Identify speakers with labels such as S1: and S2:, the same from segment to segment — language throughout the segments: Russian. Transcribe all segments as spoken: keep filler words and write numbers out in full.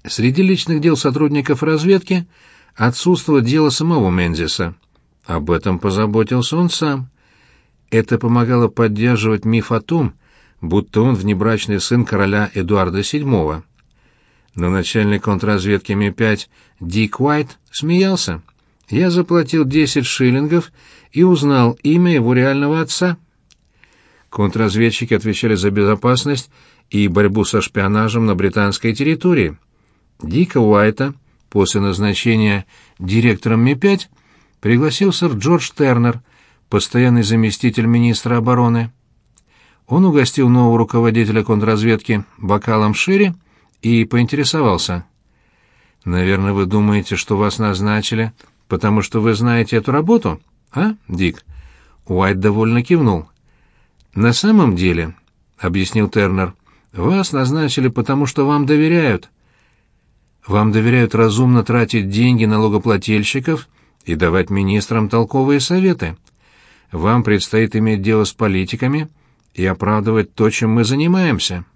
S1: Среди личных дел сотрудников разведки отсутствовало дело самого Мензеса. Об этом позаботился он сам. Это помогало поддерживать миф о том, будто он внебрачный сын короля Эдуарда седьмого. Но начальник контрразведки Ми пять Дик Уайт смеялся. Я заплатил десять шиллингов и узнал имя его реального отца. Контрразведчики отвечали за безопасность и борьбу со шпионажем на британской территории. Дика Уайта после назначения директором Ми пять пригласил сэр Джордж Тернер, постоянный заместитель министра обороны. Он угостил нового руководителя контрразведки бокалом шерри и поинтересовался. «Наверное, вы думаете, что вас назначили, потому что вы знаете эту работу, а, Дик?» Уайт довольно кивнул. «На самом деле, — объяснил Тернер, — вас назначили, потому что вам доверяют. Вам доверяют разумно тратить деньги налогоплательщиков и давать министрам толковые советы. Вам предстоит иметь дело с политиками и оправдывать то, чем мы занимаемся».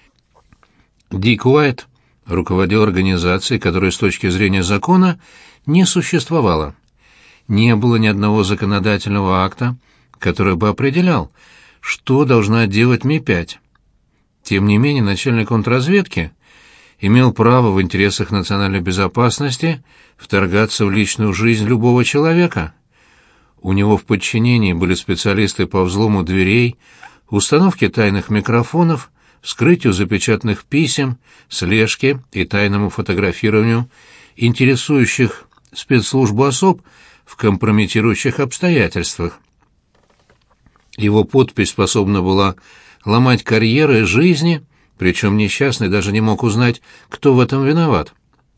S1: Дик Уайт руководил организацией, которая с точки зрения закона не существовала. Не было ни одного законодательного акта, который бы определял, что должна делать Ми пять. Тем не менее, начальник контрразведки имел право в интересах национальной безопасности вторгаться в личную жизнь любого человека. У него в подчинении были специалисты по взлому дверей, установке тайных микрофонов, вскрытию запечатанных писем, слежке и тайному фотографированию интересующих спецслужбу особ в компрометирующих обстоятельствах. Его подпись способна была ломать карьеры и жизни, причем несчастный даже не мог узнать, кто в этом виноват.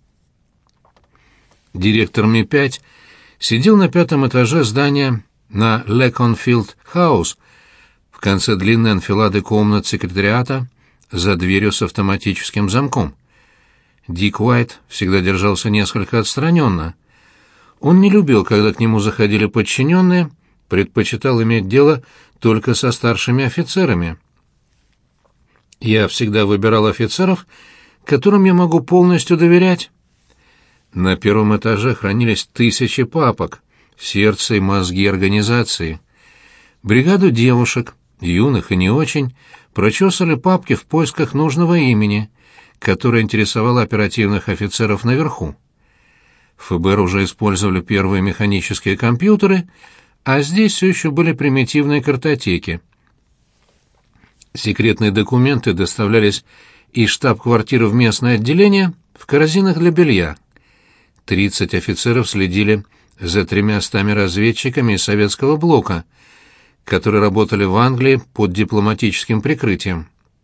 S1: Директор Ми пять сидел на пятом этаже здания на Леконфилд Хаус, в конце длинной анфилады комнат секретариата, за дверью с автоматическим замком. Дик Уайт всегда держался несколько отстраненно. Он не любил, когда к нему заходили подчиненные, предпочитал иметь дело только со старшими офицерами. «Я всегда выбирал офицеров, которым я могу полностью доверять». На первом этаже хранились тысячи папок, сердце и мозги организации. Бригаду девушек, юных и не очень, прочесали папки в поисках нужного имени, которое интересовало оперативных офицеров наверху. ФБР уже использовали первые механические компьютеры, а здесь все еще были примитивные картотеки. Секретные документы доставлялись из штаб-квартиры в местное отделение в корзинах для белья. Тридцать офицеров следили за тремястами разведчиками из советского блока, которые работали в Англии под дипломатическим прикрытием.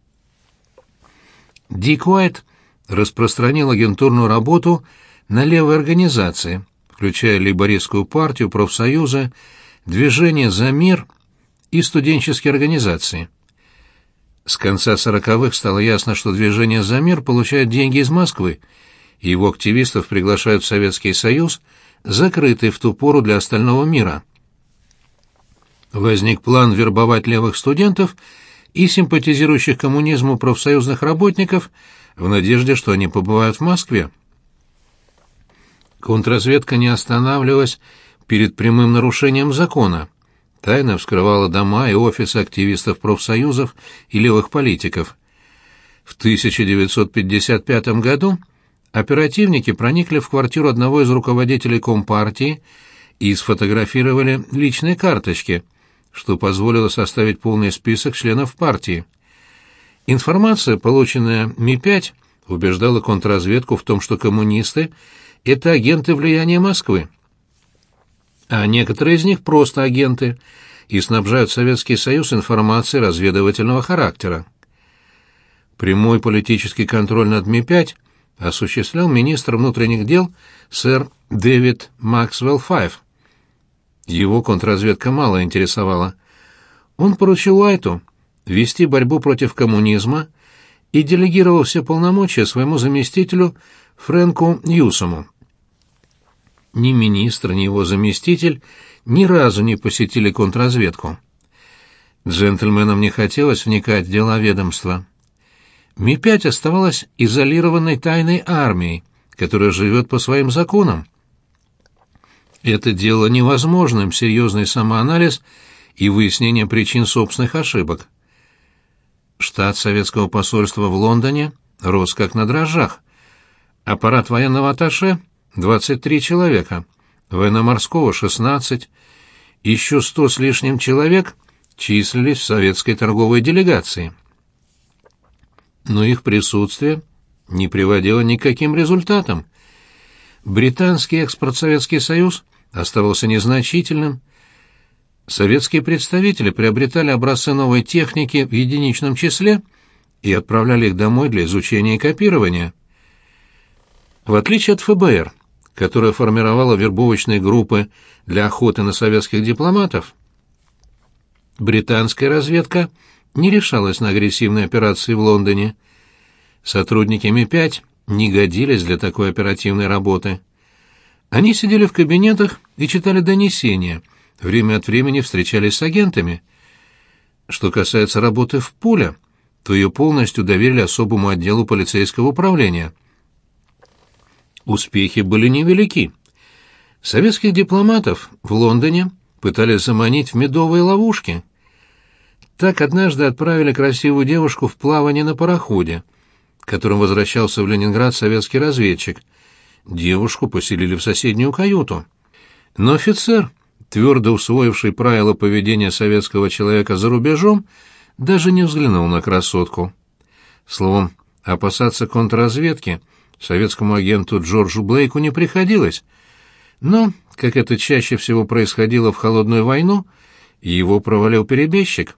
S1: Дик Уайт распространил агентурную работу на левые организации, включая лейбористскую партию, профсоюзы, движение «За мир» и студенческие организации. С конца сороковых стало ясно, что движение «За мир» получает деньги из Москвы, и его активистов приглашают в Советский Союз, закрытый в ту пору для остального мира. Возник план вербовать левых студентов и симпатизирующих коммунизму профсоюзных работников в надежде, что они побывают в Москве. Контрразведка не останавливалась перед прямым нарушением закона. Тайно вскрывала дома и офисы активистов профсоюзов и левых политиков. В тысяча девятьсот пятьдесят пятом году оперативники проникли в квартиру одного из руководителей Компартии и сфотографировали личные карточки, что позволило составить полный список членов партии. Информация, полученная Ми пять, убеждала контрразведку в том, что коммунисты — это агенты влияния Москвы. А некоторые из них просто агенты и снабжают Советский Союз информацией разведывательного характера. Прямой политический контроль над Ми пять осуществлял министр внутренних дел сэр Дэвид Максвелл Файф. Его контрразведка мало интересовала. Он поручил Уайту вести борьбу против коммунизма и делегировал все полномочия своему заместителю Фрэнку Ньюсому. Ни министр, ни его заместитель ни разу не посетили контрразведку. Джентльменам не хотелось вникать в дела ведомства. Ми пять оставалась изолированной тайной армией, которая живет по своим законам. Это делало невозможным серьезный самоанализ и выяснение причин собственных ошибок. Штат советского посольства в Лондоне рос как на дрожжах. Аппарат военного атташе — двадцать три человека, военно-морского — шестнадцать, еще сто с лишним человек числились в советской торговой делегации. Но их присутствие не приводило ни к каким результатам. Британский экспорт-Советский Союз оставался незначительным. Советские представители приобретали образцы новой техники в единичном числе и отправляли их домой для изучения и копирования. В отличие от ФБР, которое формировало вербовочные группы для охоты на советских дипломатов, британская разведка не решалась на агрессивные операции в Лондоне. Сотрудники Ми пять не годились для такой оперативной работы. Они сидели в кабинетах и читали донесения, время от времени встречались с агентами. Что касается работы в поле, то ее полностью доверили особому отделу полицейского управления. Успехи были невелики. Советских дипломатов в Лондоне пытались заманить в медовые ловушки. Так однажды отправили красивую девушку в плавание на пароходе, которым возвращался в Ленинград советский разведчик. Девушку поселили в соседнюю каюту. Но офицер, твердо усвоивший правила поведения советского человека за рубежом, даже не взглянул на красотку. Словом, опасаться контрразведки советскому агенту Джорджу Блейку не приходилось, но, как это чаще всего происходило в холодную войну, его провалил перебежчик.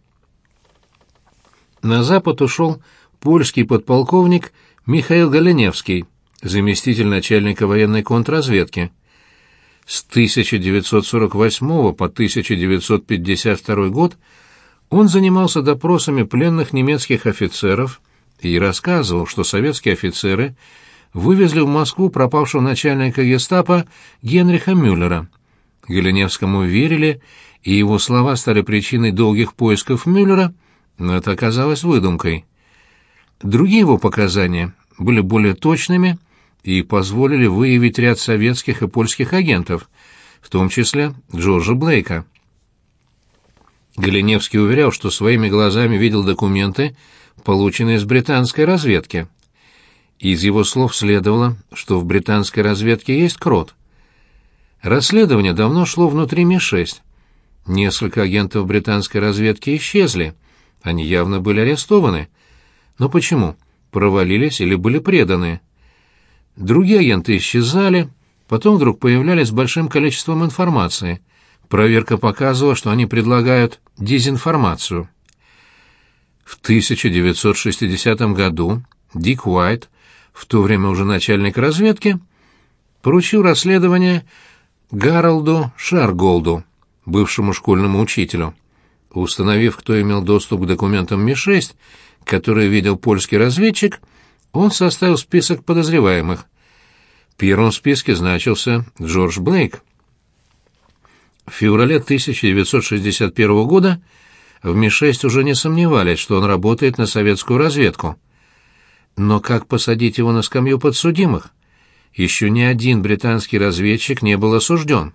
S1: На запад ушел польский подполковник Михаил Голеневский, заместитель начальника военной контрразведки. С тысяча девятьсот сорок восьмого по тысяча девятьсот пятьдесят второй год он занимался допросами пленных немецких офицеров и рассказывал, что советские офицеры вывезли в Москву пропавшего начальника гестапо Генриха Мюллера. Голеневскому верили, и его слова стали причиной долгих поисков Мюллера, но это оказалось выдумкой. Другие его показания были более точными и позволили выявить ряд советских и польских агентов, в том числе Джорджа Блейка. Голеневский уверял, что своими глазами видел документы, полученные из британской разведки. Из его слов следовало, что в британской разведке есть крот. Расследование давно шло внутри Ми шесть. Несколько агентов британской разведки исчезли. Они явно были арестованы. Но почему? Провалились или были преданы? Другие агенты исчезали, потом вдруг появлялись с большим количеством информации. Проверка показывала, что они предлагают дезинформацию. В тысяча девятьсот шестидесятом году Дик Уайт, в то время уже начальник разведки, поручил расследование Гаролду Шарголду, бывшему школьному учителю. Установив, кто имел доступ к документам Ми шесть, которые видел польский разведчик, он составил список подозреваемых. В первом списке значился Джордж Блейк. В феврале тысяча девятьсот шестьдесят первого года в Ми шесть уже не сомневались, что он работает на советскую разведку. Но как посадить его на скамью подсудимых? Еще ни один британский разведчик не был осужден.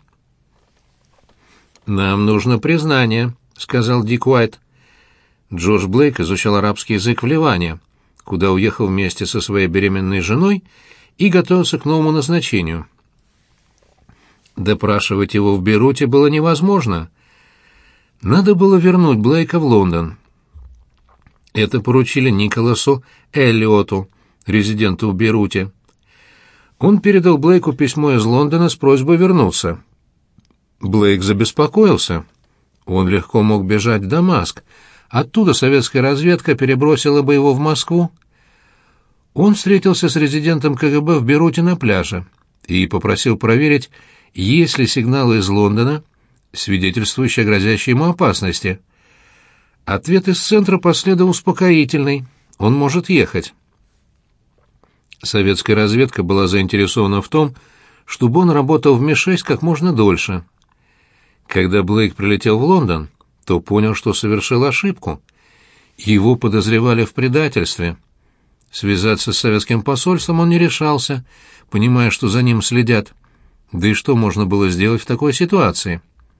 S1: «Нам нужно признание», — сказал Дик Уайт. Джордж Блейк изучал арабский язык в Ливане, куда уехал вместе со своей беременной женой и готовился к новому назначению. Допрашивать его в Бейруте было невозможно. Надо было вернуть Блейка в Лондон. Это поручили Николасу Эллиоту, резиденту в Бейруте. Он передал Блейку письмо из Лондона с просьбой вернуться. Блейк забеспокоился. Он легко мог бежать в Дамаск. Оттуда советская разведка перебросила бы его в Москву. Он встретился с резидентом ка гэ бэ в Бейруте на пляже и попросил проверить, есть ли сигналы из Лондона, свидетельствующие о грозящей ему опасности. Ответ из центра последовал успокоительный. Он может ехать. Советская разведка была заинтересована в том, чтобы он работал в Ми шесть как можно дольше. Когда Блейк прилетел в Лондон, то понял, что совершил ошибку. Его подозревали в предательстве. Связаться с советским посольством он не решался, понимая, что за ним следят. Да и что можно было сделать в такой ситуации?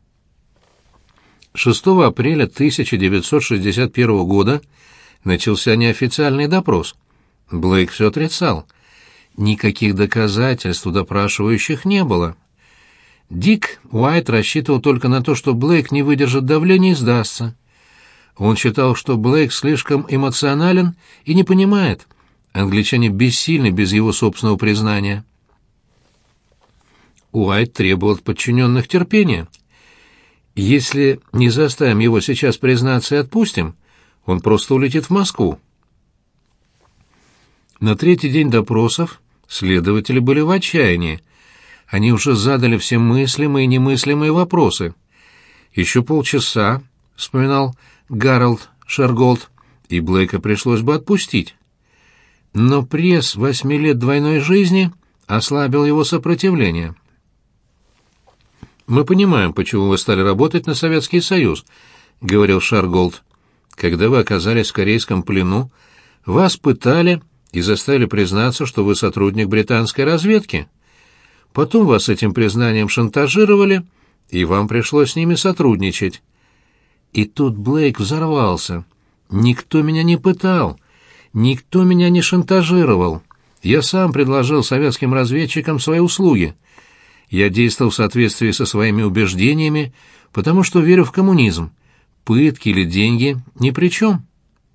S1: шестого апреля тысяча девятьсот шестьдесят первого года начался неофициальный допрос. Блейк все отрицал. Никаких доказательств у допрашивающих не было. Дик Уайт рассчитывал только на то, что Блейк не выдержит давления и сдастся. Он считал, что Блейк слишком эмоционален и не понимает. Англичане бессильны без его собственного признания. Уайт требовал от подчиненных терпения. Если не заставим его сейчас признаться и отпустим, он просто улетит в Москву. На третий день допросов следователи были в отчаянии. Они уже задали все мыслимые и немыслимые вопросы. Еще полчаса, вспоминал Гарольд Шерголд, и Блейка пришлось бы отпустить. Но пресс восьми лет двойной жизни ослабил его сопротивление. «Мы понимаем, почему вы стали работать на Советский Союз», — говорил Шерголд. «Когда вы оказались в корейском плену, вас пытали и заставили признаться, что вы сотрудник британской разведки. Потом вас этим признанием шантажировали, и вам пришлось с ними сотрудничать». И тут Блейк взорвался. «Никто меня не пытал, никто меня не шантажировал. Я сам предложил советским разведчикам свои услуги. Я действовал в соответствии со своими убеждениями, потому что верю в коммунизм. Пытки или деньги ни при чем».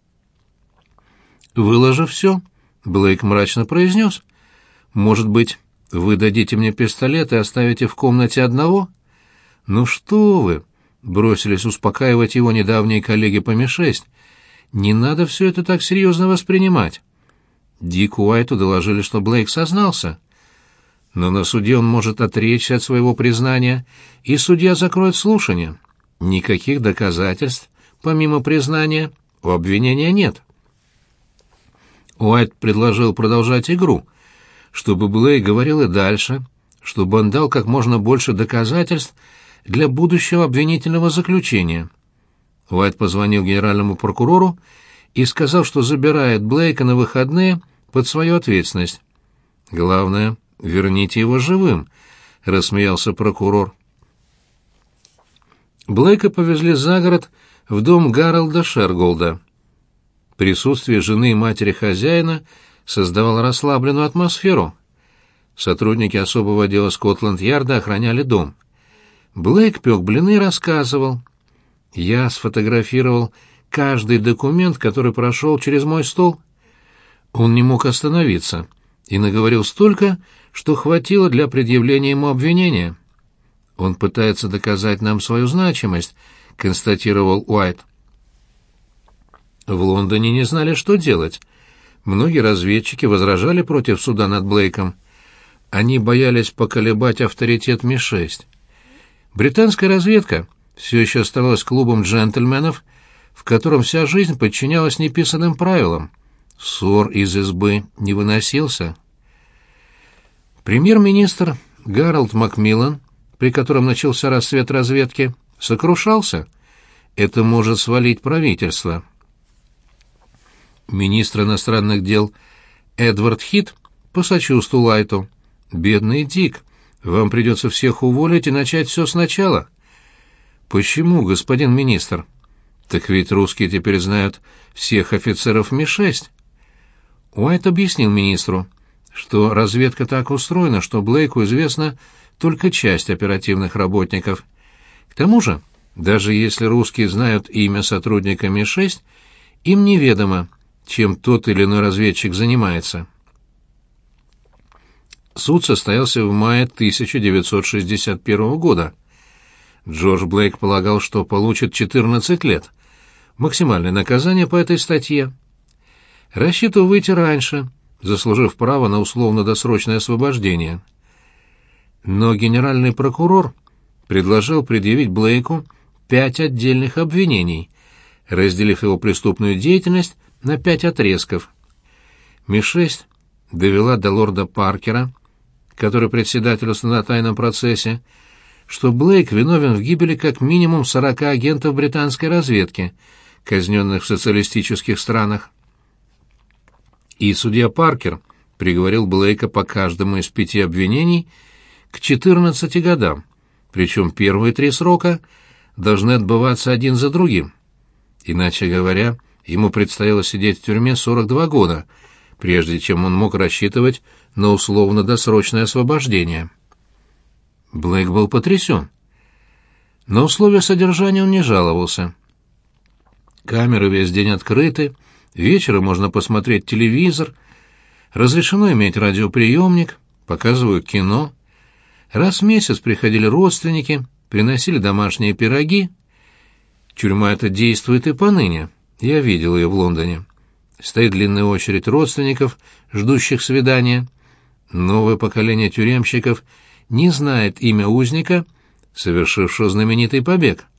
S1: Выложив все, Блейк мрачно произнес: «Может быть, вы дадите мне пистолет и оставите в комнате одного?» «Ну что вы!» — бросились успокаивать его недавние коллеги по Ми шесть. «Не надо все это так серьезно воспринимать». Дику Уайту доложили, что Блейк сознался. Но на суде он может отречься от своего признания, и судья закроет слушание. Никаких доказательств, помимо признания, у обвинения нет. Уайт предложил продолжать игру, чтобы Блейк говорил и дальше, чтобы он дал как можно больше доказательств для будущего обвинительного заключения. Уайт позвонил генеральному прокурору и сказал, что забирает Блейка на выходные под свою ответственность. «Главное, верните его живым», — рассмеялся прокурор. Блейка повезли за город в дом Гарольда Шерголда. Присутствие жены и матери хозяина создавало расслабленную атмосферу. Сотрудники особого отдела Скотланд-Ярда охраняли дом. Блейк пек блины и рассказывал: «Я сфотографировал каждый документ, который прошел через мой стол». Он не мог остановиться и наговорил столько, что хватило для предъявления ему обвинения. «Он пытается доказать нам свою значимость», — констатировал Уайт. В Лондоне не знали, что делать. Многие разведчики возражали против суда над Блейком. Они боялись поколебать авторитет Ми шесть. Британская разведка все еще оставалась клубом джентльменов, в котором вся жизнь подчинялась неписанным правилам. Ссор из избы не выносился. Премьер-министр Гарольд Макмиллан, при котором начался рассвет разведки, сокрушался. Это может свалить правительство. Министр иностранных дел Эдвард Хит посочувствовал Уайту. «Бедный Дик, вам придется всех уволить и начать все сначала». «Почему, господин министр?» «Так ведь русские теперь знают всех офицеров Ми шесть». Уайт объяснил министру, что разведка так устроена, что Блейку известна только часть оперативных работников. К тому же, даже если русские знают имя сотрудника Ми шесть, им неведомо, чем тот или иной разведчик занимается. Суд состоялся в мае тысяча девятьсот шестьдесят первого года. Джордж Блейк полагал, что получит четырнадцать лет, максимальное наказание по этой статье. Рассчитывал выйти раньше, заслужив право на условно-досрочное освобождение. Но генеральный прокурор предложил предъявить Блейку пять отдельных обвинений, разделив его преступную деятельность на пять отрезков. Ми шесть довела до лорда Паркера, который председательствовал на тайном процессе, что Блейк виновен в гибели как минимум сорока агентов британской разведки, казненных в социалистических странах. И судья Паркер приговорил Блейка по каждому из пяти обвинений к четырнадцати годам, причем первые три срока должны отбываться один за другим. Иначе говоря, ему предстояло сидеть в тюрьме сорок два года, прежде чем он мог рассчитывать на условно-досрочное освобождение. Блейк был потрясен. На условия содержания он не жаловался. Камеры весь день открыты, вечером можно посмотреть телевизор, разрешено иметь радиоприемник, показывают кино. Раз в месяц приходили родственники, приносили домашние пироги. Тюрьма эта действует и поныне. Я видел ее в Лондоне. Стоит длинная очередь родственников, ждущих свидания. Новое поколение тюремщиков не знает имя узника, совершившего знаменитый побег.